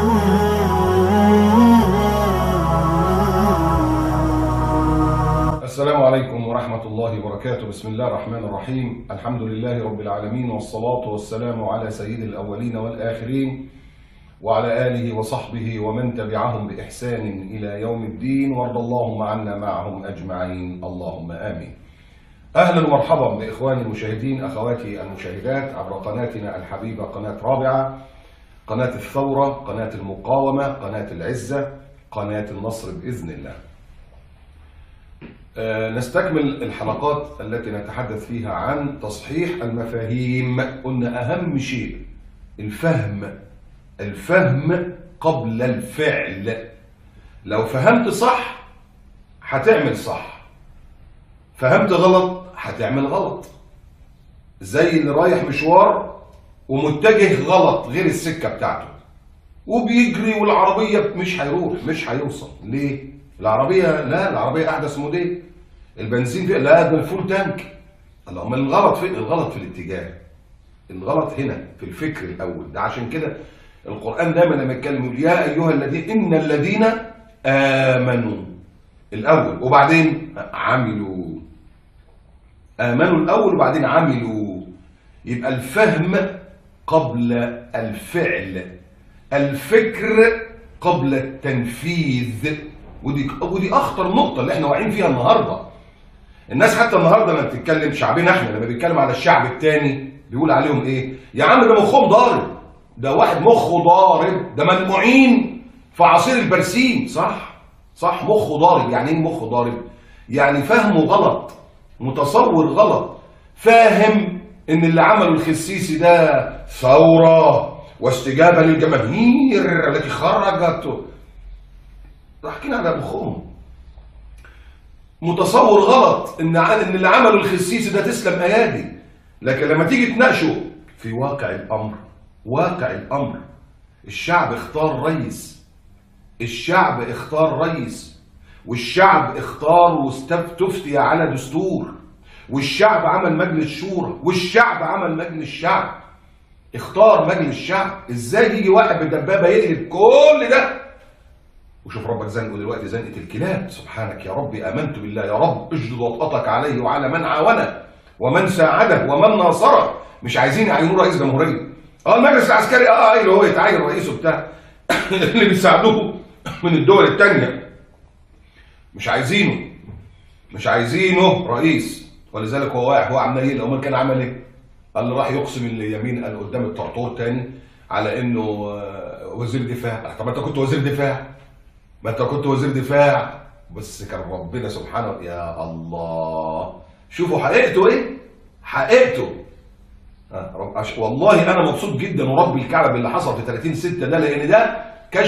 السلام عليكم ورحمة الله وبركاته. بسم الله الرحمن الرحيم. الحمد لله رب العالمين، والصلاة والسلام على سيد الأولين والآخرين وعلى آله وصحبه ومن تبعهم بإحسان إلى يوم الدين، وارض اللهم عنا معهم أجمعين، اللهم آمين. أهلا ومرحبا بإخواني المشاهدين، أخواتي المشاهدات عبر قناتنا الحبيبة، قناة رابعة، قناة الثورة، قناة المقاومة، قناة العزة، قناة النصر بإذن الله. نستكمل الحلقات التي نتحدث فيها عن تصحيح المفاهيم. قلنا أهم شيء الفهم قبل الفعل. لو فهمت صح هتعمل صح، فهمت غلط هتعمل غلط. زي اللي رايح مشوار ومتجه غلط غير السكة بتاعته وبيجري والعربية مش هيروح، مش هيوصل. ليه؟ العربية أحدث موديل، البنزين فيها لا ده الفول تانك. امال الغلط فين؟ الغلط في الاتجاه، الغلط هنا في الفكر الأول. ده عشان كده القرآن دايما لما يتكلم يقول يا أيها الذين، إن الذين آمنوا الأول وبعدين عملوا. آمنوا الأول وبعدين عملوا. يبقى الفهم قبل الفعل، الفكر قبل التنفيذ. ودي اخطر نقطه اللي احنا واقعين فيها النهارده. الناس حتى النهارده لما بتتكلم، شعبنا احنا لما بيتكلم على الشعب التاني بيقول عليهم ايه؟ يا عم ده مخهم ضارب، ده واحد مخه ضارب، ده ملموعين في عصير البرسيم. صح مخه ضارب. يعني ايه مخه ضارب؟ يعني فهمه غلط، متصور غلط، فاهم ان اللي عمله الخسيسي ده ثوره واستجابه للجماهير التي خرجت. ضاحكين على مخهم، متصور غلط ان اللي عمله الخسيسي ده تسلم ايادي. لكن لما تيجي تناقشه في واقع الامر، الشعب اختار رئيس، والشعب اختار واستفتي على دستور، والشعب عمل مجلس شورى، والشعب عمل مجلس شعب، اختار مجلس شعب. ازاي يجي واحد بدبابه يقلب كل ده؟ وشوف ربك زنقه دلوقتي زنقه الكلاب. سبحانك يا رب، امنت بالله يا رب، اجدد وطأتك عليه وعلى من عاونه ومن ساعده ومن ناصره. مش عايزين يعينوه رئيس جمهوريه. المجلس العسكري اللي هو يتعين رئيسه بتاع اللي بيساعدوه من الدول الثانيه. مش عايزينه رئيس. ولذلك هو واقع، هو عمال يقلق. امال كان عمل ايه؟ قال راح يقسم اليمين، قال قدام الطرطور تاني على انه وزير دفاع. طب ما انت كنت وزير دفاع، بس كان ربنا سبحانه. يا الله، شوفوا حقيقته ايه؟ والله انا مبسوط جدا ورب الكعبه باللي حصل في 30/6 ده، لان ده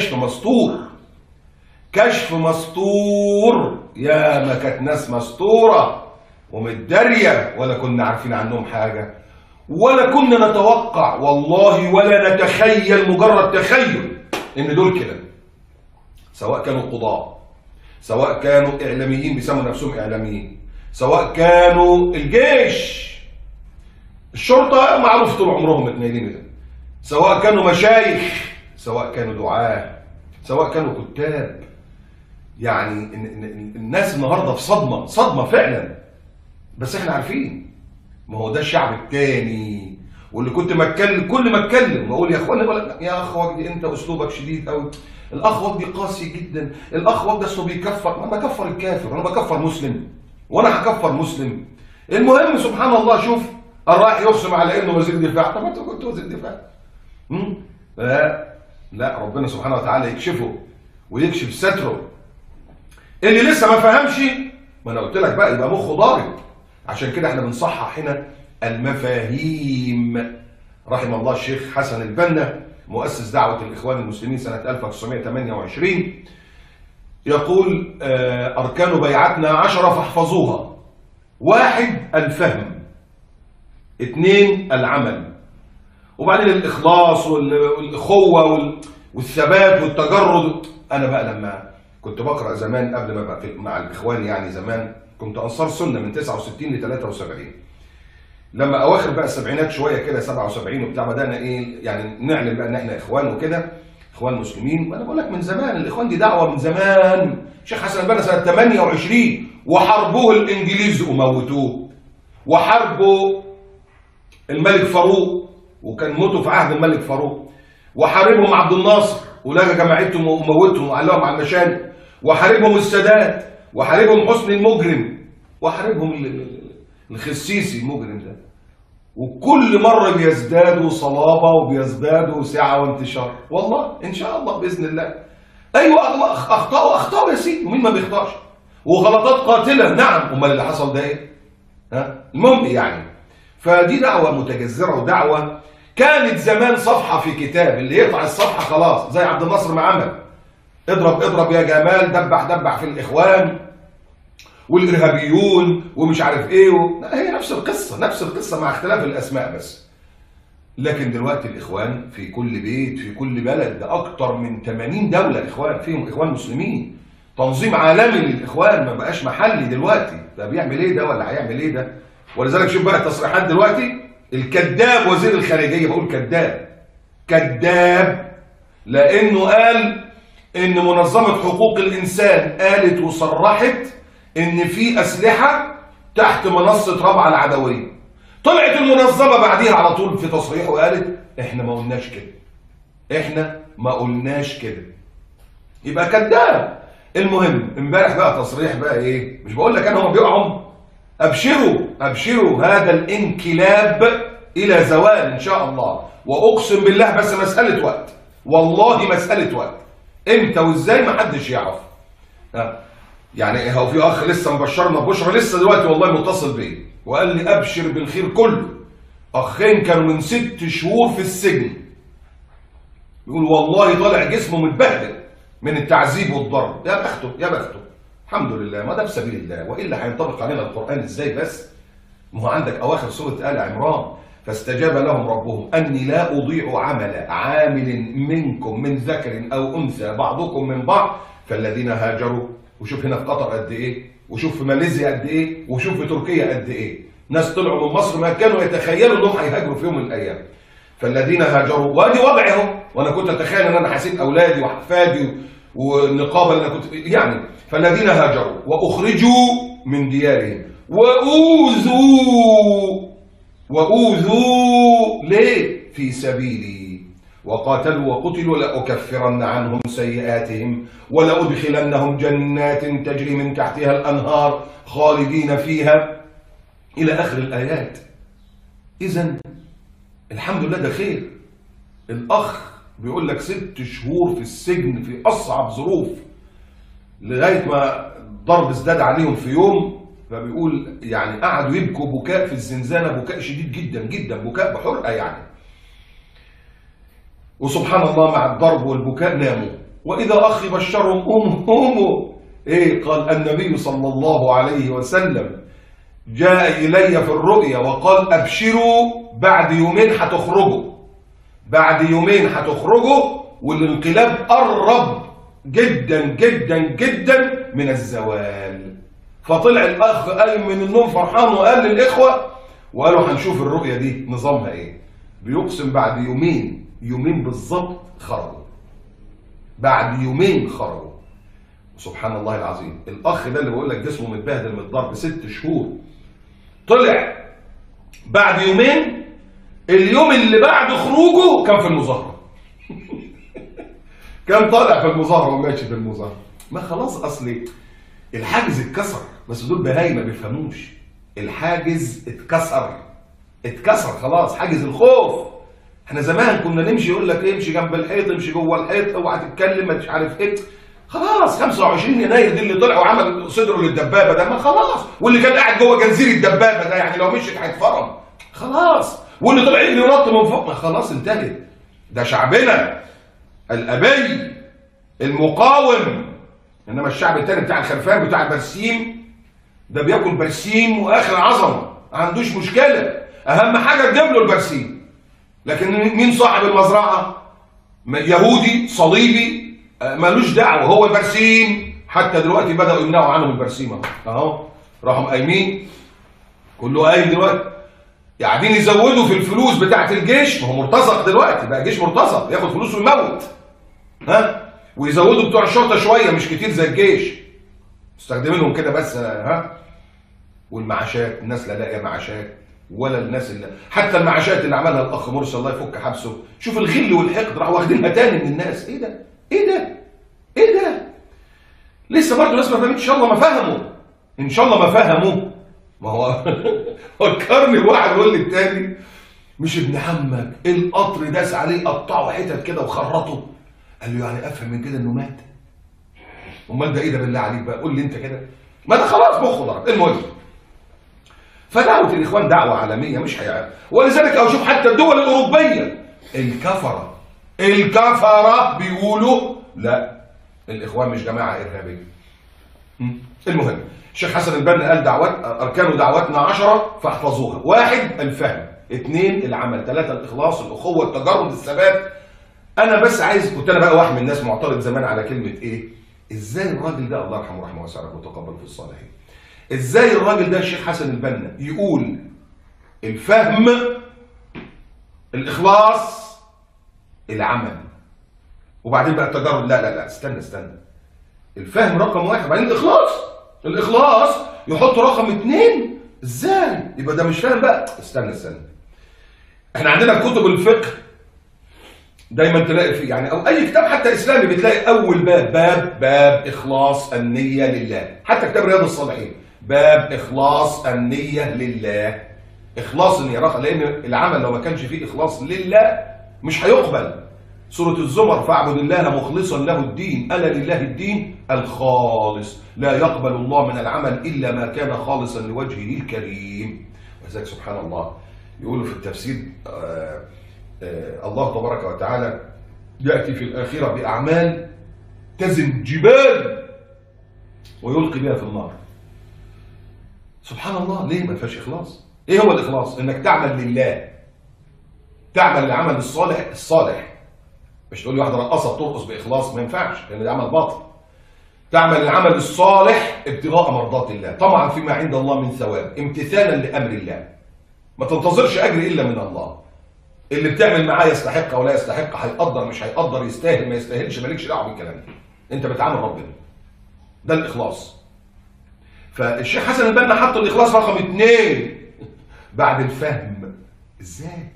كشف مستور. يا ما كانت ناس مستوره ومتداريه ولا كنا عارفين عنهم حاجه، ولا كنا نتوقع والله ولا نتخيل، مجرد تخيل ان دول كده، سواء كانوا قضاة، سواء كانوا اعلاميين بيسموا نفسهم اعلاميين، سواء كانوا الجيش، الشرطه معروف طول عمرهم متنيلين ده، سواء كانوا مشايخ، سواء كانوا دعاه، سواء كانوا كتاب. يعني الناس النهارده في صدمه فعلا. بس احنا عارفين، ما هو ده الشعب التاني. واللي كنت كل ما اتكلم واقول يا اخوانا، يا اخ وجدي انت اسلوبك شديد قوي، الاخ وجدي قاسي جدا، الاخ وجدي اصله بيكفر. ما بكفر الكافر، انا بكفر مسلم وانا هكفر مسلم. المهم سبحان الله، شوف راح يقسم على انه وزير دفاع. طب انت كنت وزير دفاع؟ لا ربنا سبحانه وتعالى يكشفه ويكشف ستره. اللي لسه ما فهمش، ما انا قلت لك بقى، يبقى مخه ضارب. عشان كده احنا بنصحح هنا المفاهيم. رحم الله الشيخ حسن البنا مؤسس دعوة الإخوان المسلمين سنة 1928، يقول أركان بيعتنا 10 فاحفظوها: 1 الفهم، 2 العمل، وبعدين الإخلاص والأخوة والثبات والتجرد. أنا بقى لما كنت بقرأ زمان قبل ما بقى مع الإخوان، يعني زمان كنت أنصار سنة من 69 ل 73. لما اواخر بقى السبعينات شويه كده 77 وبتاع، بدانا ايه يعني نعلن بقى ان احنا اخوان وكده. اخوان مسلمين، وانا بقول لك من زمان الاخوان دي دعوه من زمان. الشيخ حسن البنا سنه 28 وحاربوه الانجليز وموتوه، وحاربوا الملك فاروق وكان موتوا في عهد الملك فاروق، وحاربهم عبد الناصر ولغى جماعتهم وموتهم وعلقهم على المشانق، وحاربهم السادات، وحاربهم حسني المجرم، وحاربهم الخسيسي المجرم ده. وكل مره بيزدادوا صلابه وبيزدادوا سعه وانتشار، والله ان شاء الله باذن الله. ايوه اخطاوا يا سيدي، ومين ما بيخطاش، وغلطات قاتله نعم، امال اللي حصل ده ايه؟ ها المهم يعني. فدي دعوه متجذره، ودعوه كانت زمان صفحه في كتاب، اللي يقطع الصفحه خلاص، زي عبد الناصر ما عمل، اضرب اضرب يا جمال، دبح دبح في الاخوان والارهابيون ومش عارف ايه هي نفس القصه، نفس القصه مع اختلاف الاسماء بس. لكن دلوقتي الاخوان في كل بيت في كل بلد، ده اكتر من 80 دوله اخوان، فيهم اخوان مسلمين، تنظيم عالمي للاخوان، ما بقاش محلي دلوقتي. ده بيعمل ايه ده ولا هيعمل ايه ده؟ ولذلك شوف بقى التصريحات دلوقتي، الكذاب وزير الخارجيه، بقول كذاب كذاب، لانه قال ان منظمه حقوق الانسان قالت وصرحت ان في اسلحه تحت منصه رابعه العدويه. طلعت المنظمه بعديها على طول في تصريح وقالت احنا ما قلناش كده، احنا ما قلناش كده، يبقى كذاب. المهم امبارح بقى تصريح بقى ايه، مش بقول لك انا هم بيقعوا، ابشروا ابشروا هذا الانقلاب الى زوال ان شاء الله، واقسم بالله بس مساله وقت، والله مساله وقت، امتى وازاي ما حدش يعرف. يعني هو في اخ لسه مبشرنا ببشرى لسه دلوقتي والله متصل بيا وقال لي ابشر بالخير كله، اخين كانوا من 6 شهور في السجن، يقول والله طالع جسمه متبهدل من التعذيب والضرب. يا بخته يا بخته، الحمد لله، ما ده في سبيل الله، والا هينطبق علينا القران ازاي بس؟ ما هو عندك اواخر سوره ال عمران، فاستجاب لهم ربهم اني لا اضيع عمل عامل منكم من ذكر او انثى بعضكم من بعض، فالذين هاجروا، وشوف هنا في قطر قد ايه، وشوف في ماليزيا قد ايه، وشوف في تركيا قد ايه، ناس طلعوا من مصر ما كانوا يتخيلوا انهم هيهاجروا في يوم من الايام. فالذين هاجروا، وادي وضعي اهو، وانا كنت اتخيل ان انا هسيب اولادي واحفادي والنقابه اللي انا كنت يعني. فالذين هاجروا واخرجوا من ديارهم واوذوا ليه؟ في سبيلي وقاتلوا وقتلوا لأكفرن عنهم سيئاتهم ولأدخلنهم جنات تجري من تحتها الأنهار خالدين فيها إلى آخر الآيات. إذن الحمد لله ده خير. الأخ بيقول لك 6 شهور في السجن في أصعب ظروف، لغاية ما الضرب ازداد عليهم في يوم، فبيقول يعني قعدوا يبكوا بكاء في الزنزانة، بكاء شديد جدا جدا، بكاء بحرقة يعني. وسبحان الله مع الضرب والبكاء ناموا. وإذا أخي بشرهم قوموا إيه؟ قال النبي صلى الله عليه وسلم جاء إلي في الرؤيا وقال أبشروا بعد يومين هتخرجوا، بعد يومين هتخرجوا، والانقلاب قرب جدا جدا جدا من الزوال. فطلع الأخ قايم من النوم فرحان وقال للإخوة، وقالوا هنشوف الرؤيا دي نظامها إيه. بيقسم بعد يومين بالظبط خرجوا، بعد يومين خرجوا. سبحان الله العظيم. الأخ ده اللي بقول لك جسمه متبهدل من الضرب 6 شهور، طلع بعد يومين، اليوم اللي بعد خروجه كان في المظاهرة. كان طالع في المظاهرة وماشي في المظاهرة. ما خلاص أصلي الحاجز اتكسر، بس دول بهايم ما بيفهموش. الحاجز اتكسر خلاص، حاجز الخوف. احنا زمان كنا نمشي يقول لك امشي جنب الحيط، امشي جوه الحيط، اوعى تتكلم، مش عارف ايه. خلاص 25 يناير دي اللي طلع وعمل صدره للدبابه ده، ما خلاص. واللي كان قاعد جوه جنزير الدبابه ده يعني لو مشيت هيتفرم خلاص. واللي طلع يجري ونط من فوق، ما خلاص انتهت. ده شعبنا الابي المقاوم. انما الشعب التاني بتاع الخرفان بتاع البرسيم ده بياكل برسيم واخر عظمه، ما عندوش مشكله، اهم حاجه تجيب له البرسيم. لكن مين صاحب المزرعه؟ يهودي صليبي مالوش دعوه، هو البرسيم. حتى دلوقتي بداوا يمنعوا عنهم البرسيم اهو، راحوا قايمين كله قايم دلوقتي، قاعدين يزودوا في الفلوس بتاعت الجيش. ما هو مرتزق دلوقتي، بقى جيش مرتزق ياخد فلوس ويموت. ها، ويزودوا بتوع الشرطه شويه مش كتير زي الجيش، مستخدمينهم كده بس، ها. والمعاشات، الناس لا لاقيه معاشات، ولا الناس اللي حتى المعاشات اللي عملها الاخ مرسي الله يفك حبسه، شوف الغل والحقد راحوا واخدينها تاني من الناس. ايه ده؟ ايه ده؟ ايه ده؟ لسه برضه الناس ما فهمتش، ان شاء الله ما فهموا، ان شاء الله ما فهموا. ما هو فكرني بواحد يقول لي التاني، مش ابن عمك القطر داس عليه قطعه حتت كده وخرطه؟ قال له يعني افهم من كده انه مات؟ امال ده ايه ده بالله عليك بقى؟ قول لي انت كده. ما ده خلاص مخه ضرب. المهم، فدعوه الاخوان دعوه عالميه مش هيعرف. ولذلك او شوف حتى الدول الاوروبيه الكفره بيقولوا لا، الاخوان مش جماعه ارهابيه. المهم، الشيخ حسن البنا قال اركان دعوتنا 10 فاحفظوها: 1 الفهم، 2 العمل، 3 الاخلاص، الاخوه، التجرد، الثبات. انا بس عايز، كنت انا بقى واحد من الناس معترض زمان على كلمه ايه؟ ازاي الراجل ده الله يرحمه رحمه واسعه وتقبل في الصالحين، ازاي الراجل ده الشيخ حسن البنا يقول الفهم، الاخلاص، العمل، وبعدين بقى التجرد؟ لا لا لا، استنى، الفهم رقم 1، بعدين الاخلاص يحط رقم 2. ازاي؟ يبقى ده مش فاهم بقى. استنى، احنا عندنا كتب الفقه دايما تلاقي فيه، يعني او اي كتاب حتى اسلامي بتلاقي اول باب اخلاص النيه لله. حتى كتاب رياض الصالحين باب اخلاص النيه لله. اخلاص النيه لان العمل لو ما كانش فيه اخلاص لله مش هيقبل. سورة الزمر: فاعبد الله مخلصا له الدين، ألا لله الدين الخالص، لا يقبل الله من العمل إلا ما كان خالصا لوجهه الكريم. وذلك سبحان الله يقولوا في التفسير الله تبارك وتعالى يأتي في الآخرة بأعمال تزن جبال ويلقي بها في النار. سبحان الله، ليه ما فيهاش إخلاص؟ إيه هو الإخلاص؟ إنك تعمل لله، تعمل العمل الصالح. مش تقول لي واحده رقصه بترقص باخلاص، ما ينفعش لان ده عمل باطل. تعمل العمل الصالح ابتغاء مرضات الله، طمعا فيما عند الله من ثواب، امتثالا لامر الله. ما تنتظرش اجر الا من الله. اللي بتعمل معاه يستحق او لا يستحق، هيقدر مش هيقدر، يستاهل ما يستاهلش، مالكش دعوه بالكلام ده. انت بتعامل ربنا. ده الاخلاص. فالشيخ حسن البنا حط الاخلاص رقم 2 بعد الفهم. ازاي؟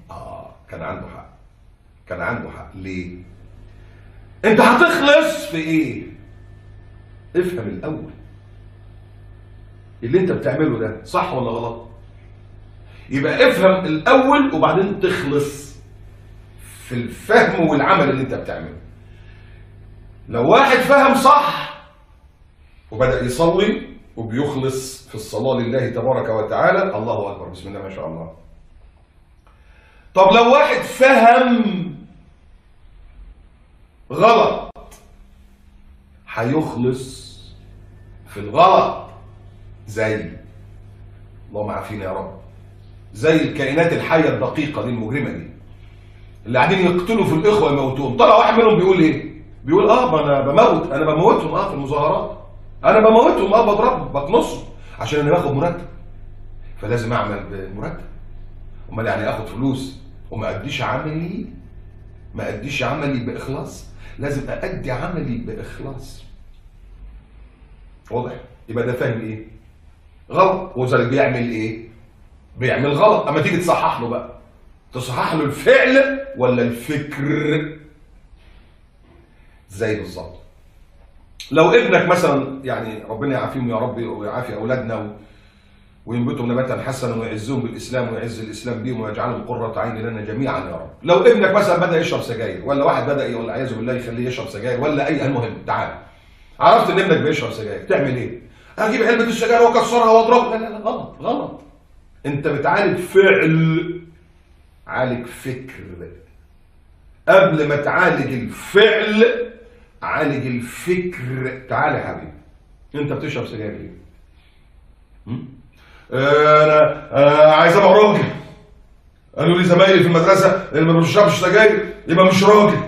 كان عنده حق. ليه؟ انت هتخلص في ايه؟ افهم الاول اللي انت بتعمله ده صح ولا غلط. يبقى افهم الاول وبعدين تخلص في الفهم والعمل اللي انت بتعمله. لو واحد فهم صح وبدأ يصلي وبيخلص في الصلاة لله تبارك وتعالى، الله اكبر، بسم الله ما شاء الله. طب لو واحد فهم غلط، هيخلص في الغلط، زي اللهم عافينا يا رب، زي الكائنات الحيه الدقيقه دي المجرمه دي اللي قاعدين يقتلوا في الاخوه يموتوهم. طلع واحد منهم بيقول ايه؟ بيقول ما انا بموتهم في المظاهرات، انا بموتهم بضربهم بكنصهم عشان انا باخد مرتب، فلازم اعمل بمرتب. امال يعني اخد فلوس وما اديش عملي باخلاص؟ لازم أأدي عملي بإخلاص. واضح؟ يبقى ده فاهم إيه؟ غلط. وذلك بيعمل إيه؟ بيعمل غلط. أما تيجي تصحح له بقى، تصحح له الفعل ولا الفكر؟ زي بالظبط. لو ابنك مثلا، يعني ربنا يعافيهم يا رب ويعافي أولادنا وينبتهم نباتا حسنا ويعزهم بالاسلام ويعز الاسلام بهم ويجعلهم قرة عين لنا جميعا يا رب. لو ابنك مثلا بدا يشرب سجاير، ولا واحد بدا والعياذ بالله يخليه يشرب سجاير، ولا المهم، تعال عرفت ان ابنك بيشرب سجاير، تعمل ايه؟ اجيب علبه السجاير واكسرها واضربها؟ لا لا لا، غلط. انت بتعالج فعل، عالج فكر. قبل ما تعالج الفعل عالج الفكر. تعال يا حبيبي، انت بتشرب سجاير ليه؟ انا عايز ابقى راجل. قالوا لي زمايلي في المدرسه اللي ما بيشربش سجاير يبقى مش راجل.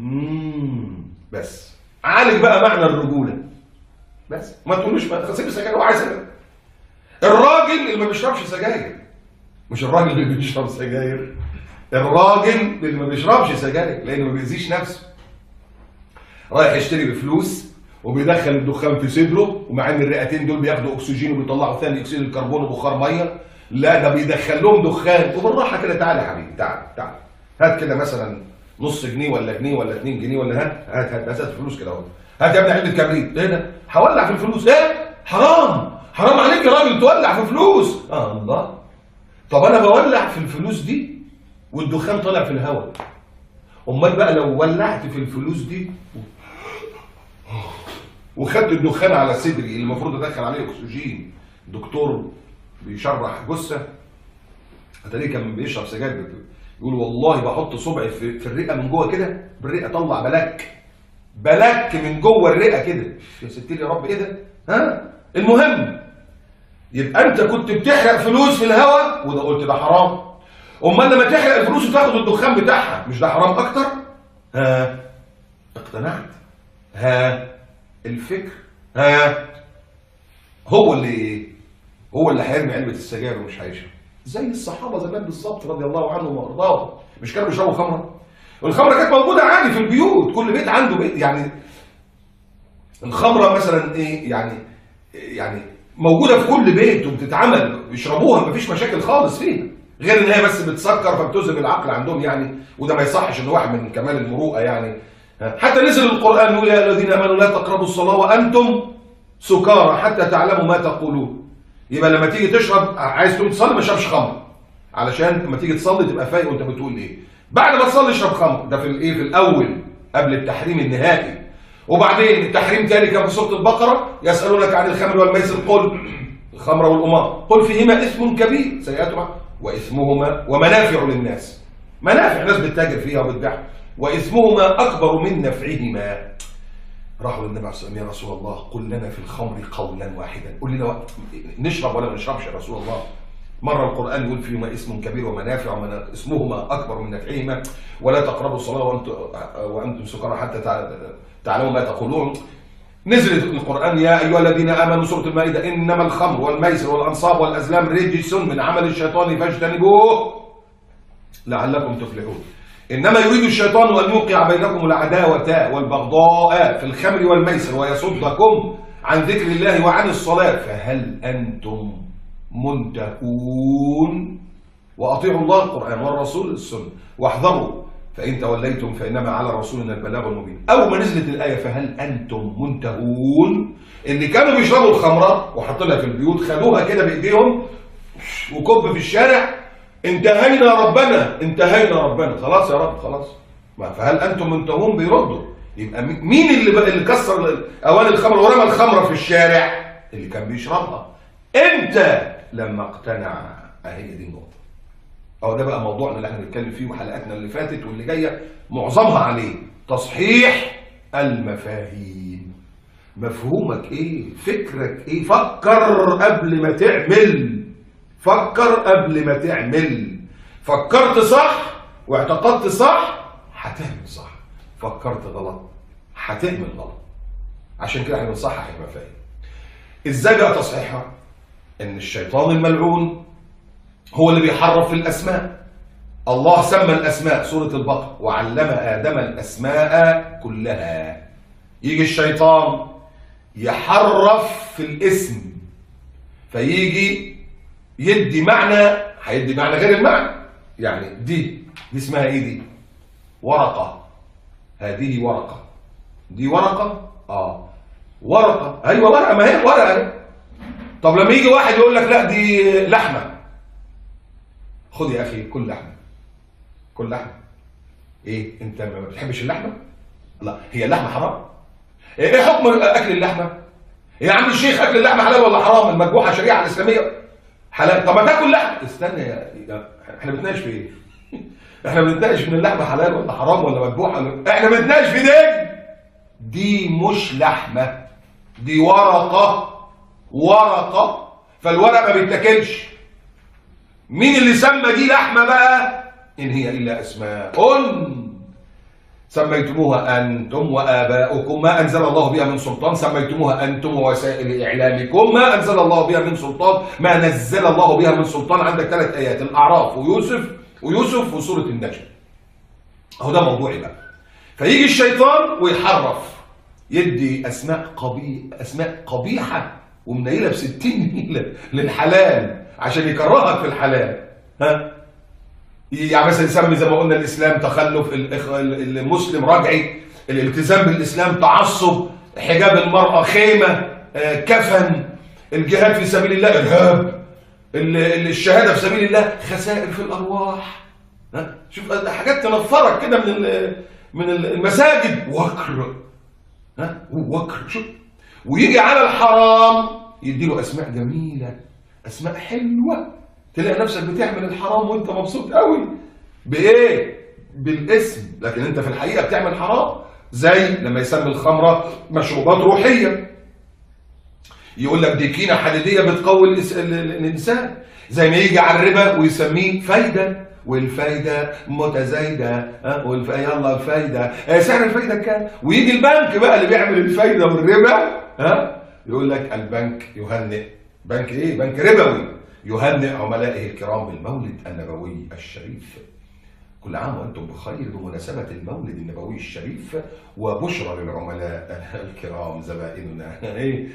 بس عالج بقى معنى الرجوله. بس ما تقولوش سيب السجاير، هو عايز سجاير. الراجل اللي ما بيشربش سجاير، مش الراجل اللي بيشرب سجاير، الراجل اللي ما بيشربش سجاير لانه ما بيأذيش نفسه. رايح يشتري بفلوس وبيدخل الدخان في صدره، ومع ان الرئتين دول بياخدوا اكسجين وبيطلعوا ثاني اكسيد الكربون وبخار ميه، لا ده بيدخل لهم دخان. وبالراحه كده، تعالى يا حبيبي، تعالى هات كده مثلا نص جنيه ولا جنيه ولا 2 جنيه ولا هات بس الفلوس كده اهو. هات يا ابني علبه كبريت. ايه ده؟ هولع في الفلوس؟ ايه؟ حرام عليك يا راجل تولع في فلوس. الله. طب انا بولع في الفلوس دي والدخان طالع في الهواء، امال بقى لو ولعت في الفلوس دي وخدت الدخان على صدري اللي المفروض ادخل عليه اكسجين، دكتور بيشرح جثه اتاريه كان بيشرب سجاير، يقول والله بحط صبعي في الرئه من جوه كده، بالرئه طلع بلاك من جوه الرئه كده. يا ستير يا رب، ايه ده؟ ها؟ المهم يبقى انت كنت بتحرق فلوس في الهواء، وده قلت ده حرام. امال لما تحرق الفلوس وتاخد الدخان بتاعها، مش ده حرام اكتر؟ ها؟ اقتنعت؟ ها؟ الفكر؟ ها؟ هو اللي هيرمي علبه السجاير ومش هيشرب، زي الصحابه زمان بالظبط رضي الله عنهم وارضاهم. مش كانوا بيشربوا خمره؟ والخمره كانت موجوده عادي في البيوت، كل بيت عنده بيت. يعني الخمره مثلا ايه، يعني موجوده في كل بيت وبتتعمل، بيشربوها مفيش مشاكل خالص فيها، غير ان هي بس بتسكر فبتذهب العقل عندهم يعني، وده ما يصحش ان واحد من كمال المروءه يعني. حتى نزل القران يقول يا الذين امنوا لا تقربوا الصلاه وانتم سكارى حتى تعلموا ما تقولون. يبقى لما تيجي تشرب، عايز تقوم تصلي ما تشربش خمر، علشان لما تيجي تصلي تبقى فايق وانت بتقول ايه. بعد ما تصلي اشرب خمر، ده في الايه، في الاول قبل التحريم النهائي. وبعدين التحريم تاني كان في سوره البقره، يسالونك عن الخمر والميسر، قل الخمر والقمار قل فيهما اثم كبير سيئاتهما واثمهما ومنافع للناس. منافع، ناس بتتاجر فيها وبتبيعها، واثمهما اكبر من نفعهما. راحوا للنبي عليه الصلاه والسلام، يا رسول الله قل لنا في الخمر قولا واحدا، قل لنا نشرب ولا ما نشربش يا رسول الله. مره القران يقول فيهما اسم كبير ومنافع اسمهما اكبر من نفعهما، ولا تقربوا الصلاه وانتم سكارى حتى تعلموا ما تقولون. نزلت القران يا ايها الذين امنوا، سوره المائده، انما الخمر والميسر والانصاب والازلام رجس من عمل الشيطان فاجتنبوه لعلكم تفلحون. انما يريد الشيطان ان يوقع بينكم العداوه والبغضاء في الخمر والميسر ويصدكم عن ذكر الله وعن الصلاه فهل انتم منتهون. واطيعوا الله القران والرسول السنه واحذروا فان توليتم فانما على رسولنا البلاغ المبين. اول ما نزلت الايه فهل انتم منتهون، اللي كانوا بيشربوا الخمره وحاطينها في البيوت خدوها كده بايديهم وكب في الشارع، انتهينا ربنا، خلاص يا رب خلاص. فهل انتم منتهون بيردوا. يبقى مين اللي كسر اواني الخمر ورمى الخمره في الشارع؟ اللي كان بيشربها. امتى؟ لما اقتنع. اهي دي النقطه. ده بقى موضوعنا اللي احنا بنتكلم فيه، وحلقاتنا اللي فاتت واللي جايه معظمها عليه تصحيح المفاهيم. مفهومك ايه؟ فكرك ايه؟ فكر قبل ما تعمل. فكرت صح واعتقدت صح هتعمل صح، فكرت غلط هتعمل غلط. عشان كده احنا بنصحح المفاهيم. ازاي بقى تصحيحها؟ ان الشيطان الملعون هو اللي بيحرف في الاسماء. الله سمى الاسماء، سوره البقره، وعلم ادم الاسماء كلها. يجي الشيطان يحرف في الاسم، فيجي يدي معنى، هيدي معنى غير المعنى. يعني دي اسمها ايه؟ دي ورقه، هذه ورقه، دي ورقه، ورقه، ايوه ورقه، ما هي ورقه. طب لما يجي واحد يقول لك لا دي لحمه، خد يا اخي كل لحمه. ايه انت ما بتحبش اللحمه؟ لا، هي اللحمه حرام؟ ايه حكم اكل اللحمه؟ يا عم الشيخ اكل اللحمه حلال ولا حرام؟ المذبوحه شريعه الاسلاميه حلال. طب ما تاكل لحمه. استنى احنا بنتناقش في ايه؟ احنا بنتناقش ان اللحمه حلال ولا حرام ولا مذبوحه احنا بنتناقش في دي مش لحمه، دي ورقه. فالورقه ما بيتاكلش. مين اللي سمى دي لحمه بقى؟ ان هي الا اسماء سميتموها انتم واباؤكم ما انزل الله بها من سلطان، سميتموها انتم ووسائل اعلامكم ما انزل الله بها من سلطان، ما نزل الله بها من سلطان. عندك 3 ايات، الاعراف ويوسف وسوره النجم. ده موضوعي بقى. فيجي الشيطان ويحرف يدي اسماء قبيحه ومنيله ب60 نيله للحلال عشان يكرهك في الحلال. ها، يعني مثلا يسمي زي ما قلنا الاسلام تخلف، المسلم رجعي، الالتزام بالاسلام تعصب، حجاب المراه خيمه، كفن، الجهاد في سبيل الله ارهاب، الشهاده في سبيل الله خسائر في الارواح. ها، شوف حاجات تنفرك كده من المساجد، وكر. ها، وكر. شوف، ويجي على الحرام يديله اسماء جميله، اسماء حلوه، تلاقي نفسك بتعمل الحرام وانت مبسوط قوي. بايه؟ بالاسم، لكن انت في الحقيقه بتعمل حرام. زي لما يسمي الخمره مشروبات روحيه، يقول لك دي كينه حديديه بتقوي الانسان. زي ما يجي على الربا ويسميه فايده، والفايده متزايده، يلا الفايده، سعر الفايده كام؟ ويجي البنك بقى اللي بيعمل الفايده والربا، يقول لك البنك يهنئ، بنك ايه؟ بنك ربوي، يهنئ عملائه الكرام بالمولد النبوي الشريف. كل عام وانتم بخير بمناسبه المولد النبوي الشريف، وبشرى للعملاء الكرام زبائننا. ايه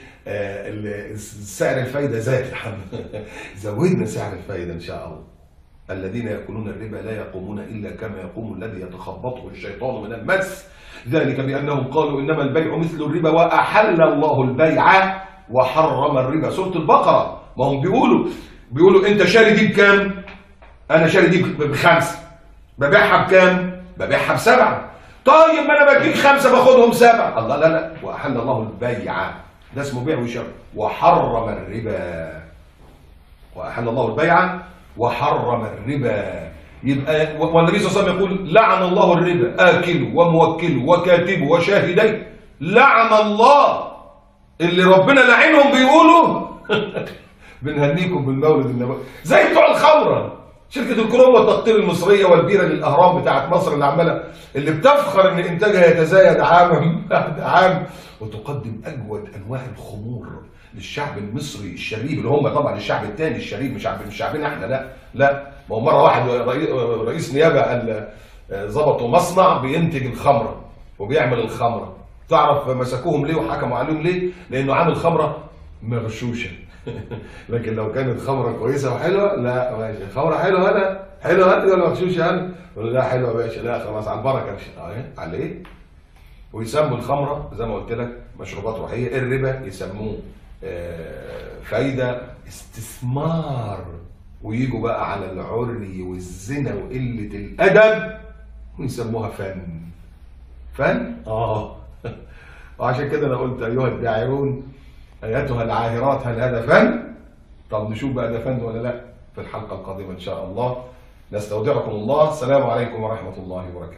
سعر الفايده زاد الحمد. زودنا سعر الفايده ان شاء الله. الذين يأكلون الربا لا يقومون إلا كما يقوم الذي يتخبطه الشيطان من المس، ذلك بأنهم قالوا إنما البيع مثل الربا وأحل الله البيع وحرم الربا. سورة البقرة. ما هم بيقولوا أنت شاري دي بكام؟ أنا شاري دي ب5، ببيعها بكام؟ ببيعها ب7. طيب ما أنا بجيب 5 باخدهم 7. الله، لا، وأحل الله البيع، ده اسمه بيع وشراء، وحرم الربا. وأحل الله البيع وحرم الربا. يبقى والنبي صلى الله عليه وسلم يقول لعن الله الربا آكله وموكله وكاتبه وشاهديه. لعن الله اللي ربنا لعنهم بيقولوا. بنهنيكم بالمولد النبوي. زي بتوع الخمره، شركه الكروم والتقطير المصريه والبيره للاهرام بتاعت مصر اللي بتفخر ان انتاجها يتزايد عاما بعد عام، وتقدم اجود انواع الخمور للشعب المصري الشريف، اللي هم طبعا الشعب الثاني الشريف، مش شعبنا احنا. لا، ما هو مره واحد رئيس نيابه قال ظبطوا مصنع بينتج الخمره وبيعمل الخمره. تعرف مسكوهم ليه وحكموا عليهم ليه؟ لانه عامل خمره مغشوشه. لكن لو كانت خمره كويسه وحلوه، لا ماشي، خمره حلوه انا حلوه انت ولا مغشوشه انا؟ يقول لا حلوه يا باشا، لا خلاص على البركه. على ايه؟ ويسموا الخمره زي ما قلت لك مشروبات روحيه، الربا يسموه فايده، استثمار. ويجوا بقى على العري والزنا وقله الادب ويسموها فن. وعشان كده انا قلت ايها الداعرون ايتها العاهرات هل هذا فن؟ طب نشوف بقى ده فن ولا لا في الحلقه القادمه ان شاء الله. نستودعكم الله. السلام عليكم ورحمه الله وبركاته.